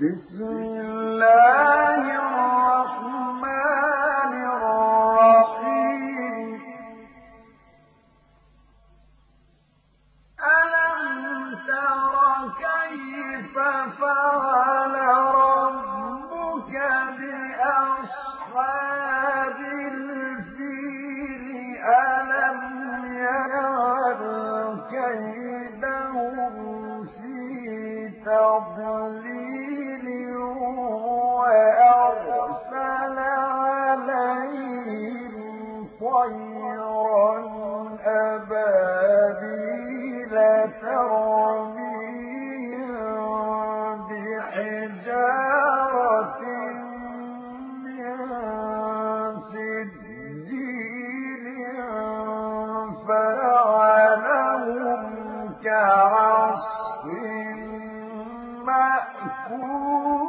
بسم الله الرحمن الرحيم ألم تر كيف فعل ربك بأصحاب الفيل ألم يجعل كيدهم في تضليل وأرسل عليهم طيرا أبابيل ترميهم بحجارة من سجيل فجعلهم كعصف مأكول